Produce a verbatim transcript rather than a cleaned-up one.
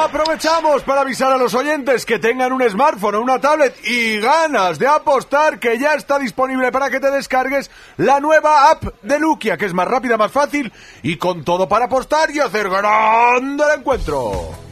Aprovechamos para avisar a los oyentes que tengan un smartphone o una tablet y ganas de apostar, que ya está disponible para que te descargues la nueva app de Luquia, que es más rápida, más fácil y con todo para apostar y hacer grande el encuentro.